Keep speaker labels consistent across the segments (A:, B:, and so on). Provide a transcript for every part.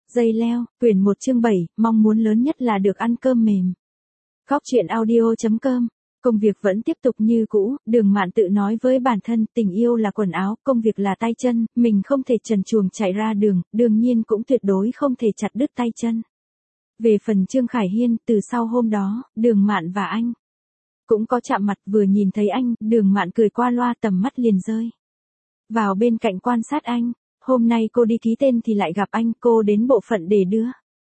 A: Dây leo, quyển 1 chương 7, mong muốn lớn nhất là được ăn cơm mềm. Góc truyện audio.com. Công việc vẫn tiếp tục như cũ, Đường Mạn tự nói với bản thân, tình yêu là quần áo, công việc là tay chân, mình không thể trần truồng chạy ra đường, đương nhiên cũng tuyệt đối không thể chặt đứt tay chân. Về phần Trương Khải Hiên, từ sau hôm đó, Đường Mạn và anh cũng có chạm mặt, vừa nhìn thấy anh, Đường Mạn cười qua loa, tầm mắt liền rơi vào bên cạnh quan sát anh. Hôm nay cô đi ký tên thì lại gặp anh, cô đến bộ phận để đưa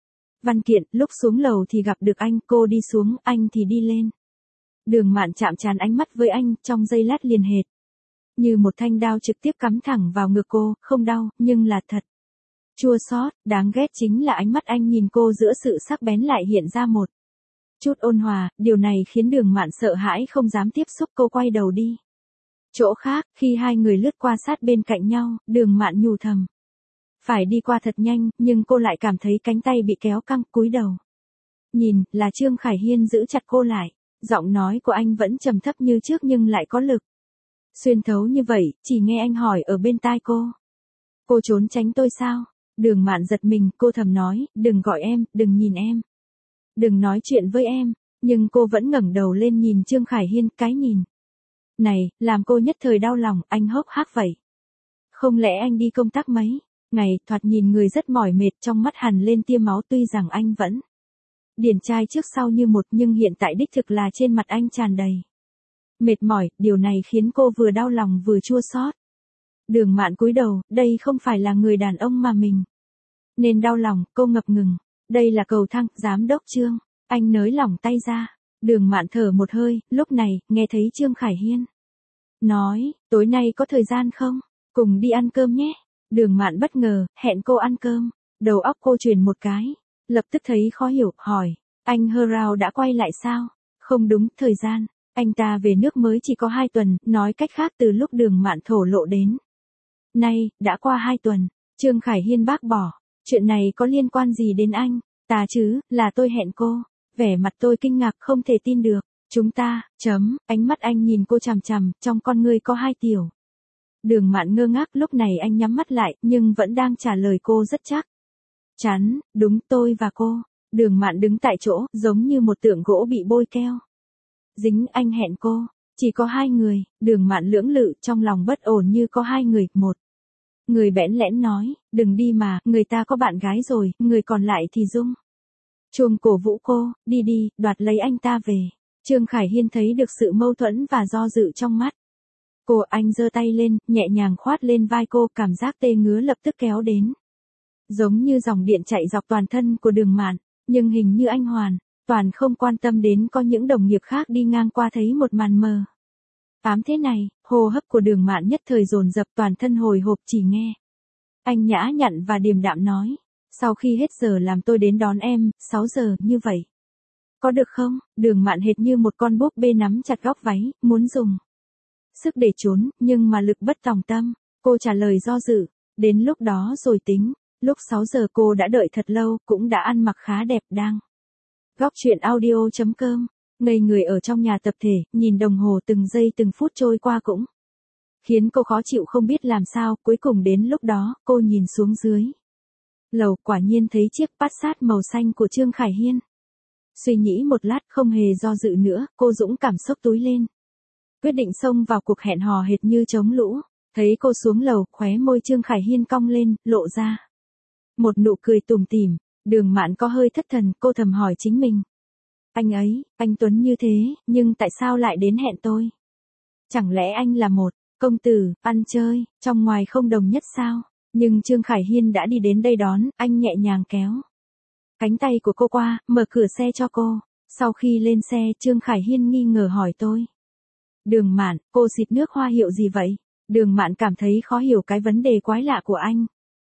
A: văn kiện, lúc xuống lầu thì gặp được anh, cô đi xuống, anh thì đi lên. Đường Mạn chạm trán ánh mắt với anh, trong giây lát liền hệt như một thanh đao trực tiếp cắm thẳng vào ngực cô, không đau, nhưng là thật chua xót. Đáng ghét chính là ánh mắt anh nhìn cô giữa sự sắc bén lại hiện ra một chút ôn hòa, điều này khiến Đường Mạn sợ hãi không dám tiếp xúc. Cô quay đầu đi chỗ khác, khi hai người lướt qua sát bên cạnh nhau, Đường Mạn nhủ thầm phải đi qua thật nhanh, nhưng cô lại cảm thấy cánh tay bị kéo căng, cúi đầu nhìn, là Trương Khải Hiên giữ chặt cô lại. Giọng nói của anh vẫn trầm thấp như trước nhưng lại có lực xuyên thấu như vậy, chỉ nghe anh hỏi ở bên tai cô. Cô trốn tránh tôi sao? Đường Mạn giật mình, cô thầm nói, đừng gọi em, đừng nhìn em, đừng nói chuyện với em. Nhưng cô vẫn ngẩng đầu lên nhìn Trương Khải Hiên, cái nhìn này, làm cô nhất thời đau lòng. Anh hốc hác vậy. Không lẽ anh đi công tác mấy ngày, thoạt nhìn người rất mỏi mệt, trong mắt hằn lên tia máu. Tuy rằng anh vẫn điển trai trước sau như một, nhưng hiện tại đích thực là trên mặt anh tràn đầy mệt mỏi, điều này khiến cô vừa đau lòng vừa chua xót. Đường Mạn cúi đầu, đây không phải là người đàn ông mà mình nên đau lòng. Cô ngập ngừng, đây là cầu thang, giám đốc Trương. Anh nới lỏng tay ra. Đường Mạn thở một hơi, lúc này, nghe thấy Trương Khải Hiên nói, tối nay có thời gian không? Cùng đi ăn cơm nhé. Đường Mạn bất ngờ, hẹn cô ăn cơm. Đầu óc cô chuyển một cái, lập tức thấy khó hiểu, hỏi, anh Hơ Rao đã quay lại sao? Không đúng, thời gian anh ta về nước mới chỉ có 2 tuần, nói cách khác từ lúc Đường Mạn thổ lộ đến nay, đã qua 2 tuần. Trương Khải Hiên bác bỏ, chuyện này có liên quan gì đến anh ta chứ, là tôi hẹn cô. Vẻ mặt tôi kinh ngạc, không thể tin được. Chúng ta, ánh mắt anh nhìn cô chằm chằm, trong con ngươi có 2 tiểu. Đường Mạn ngơ ngác, lúc này anh nhắm mắt lại, nhưng vẫn đang trả lời cô rất chắc chắn, đúng, tôi và cô. Đường Mạn đứng tại chỗ, giống như một tượng gỗ bị bôi keo dính. Anh hẹn cô, chỉ có 2 người. Đường Mạn lưỡng lự, trong lòng bất ổn như có 2 người. Một người bẽn lẽn nói, đừng đi mà, người ta có bạn gái rồi. Người còn lại thì rung chuông cổ vũ cô, đi đi, đoạt lấy anh ta về. Trương Khải Hiên thấy được sự mâu thuẫn và do dự trong mắt cô, anh giơ tay lên, nhẹ nhàng khoát lên vai cô, cảm giác tê ngứa lập tức kéo đến, giống như dòng điện chạy dọc toàn thân của Đường Mạn. Nhưng hình như anh hoàn toàn không quan tâm đến có những đồng nghiệp khác đi ngang qua thấy một màn mờ ám thế này. Hô hấp của Đường Mạn nhất thời dồn dập, toàn thân hồi hộp. Chỉ nghe anh nhã nhặn và điềm đạm nói, sau khi hết giờ làm tôi đến đón em, 6 giờ, như vậy có được không? Đường Mạn hệt như một con búp bê nắm chặt góc váy, muốn dùng sức để trốn, nhưng mà lực bất tòng tâm. Cô trả lời do dự, đến lúc đó rồi tính. Lúc 6 giờ cô đã đợi thật lâu, cũng đã ăn mặc khá đẹp. Đang góc truyện audio.com, ngây người ở trong nhà tập thể, nhìn đồng hồ từng giây từng phút trôi qua cũng khiến cô khó chịu không biết làm sao. Cuối cùng đến lúc đó, cô nhìn xuống dưới lầu, quả nhiên thấy chiếc Passat màu xanh của Trương Khải Hiên. Suy nghĩ một lát, không hề do dự nữa, cô dũng cảm xốc túi lên, quyết định xông vào cuộc hẹn hò hệt như chống lũ. Thấy cô xuống lầu, khóe môi Trương Khải Hiên cong lên, lộ ra một nụ cười tủm tỉm. Đường Mạn có hơi thất thần, cô thầm hỏi chính mình, anh ấy, anh Tuấn như thế, nhưng tại sao lại đến hẹn tôi? Chẳng lẽ anh là một công tử, ăn chơi, trong ngoài không đồng nhất sao? Nhưng Trương Khải Hiên đã đi đến đây đón, anh nhẹ nhàng kéo cánh tay của cô qua, mở cửa xe cho cô. Sau khi lên xe, Trương Khải Hiên nghi ngờ hỏi tôi, Đường Mạn, cô xịt nước hoa hiệu gì vậy? Đường Mạn cảm thấy khó hiểu cái vấn đề quái lạ của anh.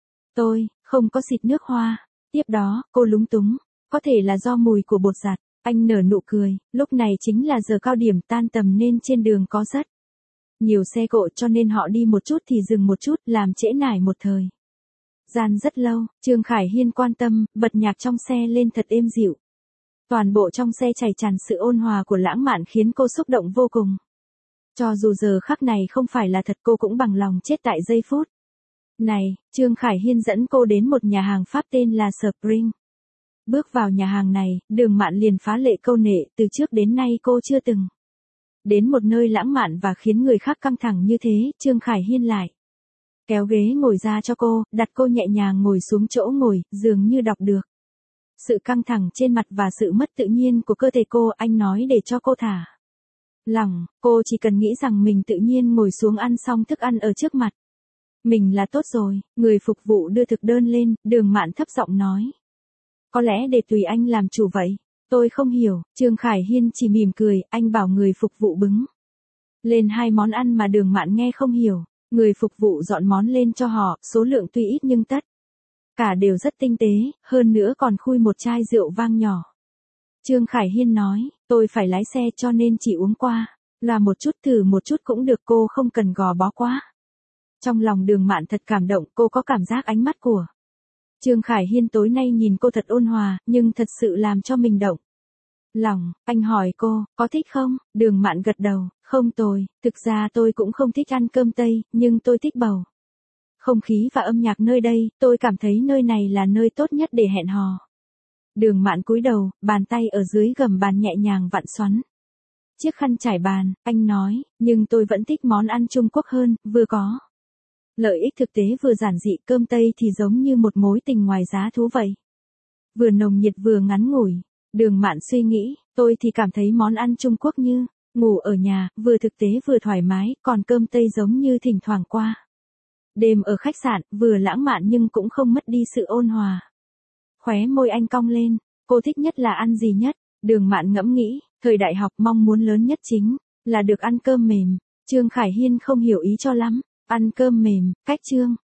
A: Tôi không có xịt nước hoa. Tiếp đó, cô lúng túng, có thể là do mùi của bột giặt. Anh nở nụ cười, lúc này chính là giờ cao điểm tan tầm nên trên đường có rất nhiều xe cộ, cho nên họ đi một chút thì dừng một chút, làm trễ nải một thời gian rất lâu. Trương Khải Hiên quan tâm, bật nhạc trong xe lên thật êm dịu. Toàn bộ trong xe chảy tràn sự ôn hòa của lãng mạn khiến cô xúc động vô cùng. Cho dù giờ khắc này không phải là thật, cô cũng bằng lòng chết tại giây phút Này, Trương Khải Hiên dẫn cô đến một nhà hàng Pháp tên là Spring. Bước vào nhà hàng này, Đường Mạn liền phá lệ câu nệ, từ trước đến nay cô chưa từng đến một nơi lãng mạn và khiến người khác căng thẳng như thế. Trương Khải Hiên lại kéo ghế ngồi ra cho cô, đặt cô nhẹ nhàng ngồi xuống chỗ ngồi, dường như đọc được sự căng thẳng trên mặt và sự mất tự nhiên của cơ thể cô. Anh nói để cho cô thả lỏng, cô chỉ cần nghĩ rằng mình tự nhiên ngồi xuống ăn xong thức ăn ở trước mặt mình là tốt rồi. Người phục vụ đưa thực đơn lên, Đường Mạn thấp giọng nói. Có lẽ để tùy anh làm chủ vậy. Tôi không hiểu. Trương Khải Hiên chỉ mỉm cười, anh bảo người phục vụ bưng lên 2 món ăn mà Đường Mạn nghe không hiểu. Người phục vụ dọn món lên cho họ, số lượng tuy ít nhưng tất cả đều rất tinh tế, hơn nữa còn khui một chai rượu vang nhỏ. Trương Khải Hiên nói, tôi phải lái xe cho nên chỉ uống qua là một chút, thử một chút cũng được, cô không cần gò bó quá. Trong lòng Đường Mạn thật cảm động, cô có cảm giác ánh mắt của Trương Khải Hiên tối nay nhìn cô thật ôn hòa, nhưng thật sự làm cho mình động lòng. Anh hỏi cô, có thích không? Đường Mạn gật đầu, không tồi, thực ra tôi cũng không thích ăn cơm Tây, nhưng tôi thích bầu không khí và âm nhạc nơi đây, tôi cảm thấy nơi này là nơi tốt nhất để hẹn hò. Đường Mạn cúi đầu, bàn tay ở dưới gầm bàn nhẹ nhàng vặn xoắn chiếc khăn trải bàn. Anh nói, nhưng tôi vẫn thích món ăn Trung Quốc hơn, vừa có lợi ích thực tế vừa giản dị. Cơm Tây thì giống như một mối tình ngoài giá thú vậy, vừa nồng nhiệt vừa ngắn ngủi. Đường Mạn suy nghĩ, tôi thì cảm thấy món ăn Trung Quốc như ngủ ở nhà, vừa thực tế vừa thoải mái, còn cơm Tây giống như thỉnh thoảng qua đêm ở khách sạn, vừa lãng mạn nhưng cũng không mất đi sự ôn hòa. Khóe môi anh cong lên, cô thích nhất là ăn gì nhất? Đường Mạn ngẫm nghĩ, thời đại học mong muốn lớn nhất chính là được ăn cơm mềm. Trương Khải Hiên không hiểu ý cho lắm. Ăn cơm mềm, cách Trương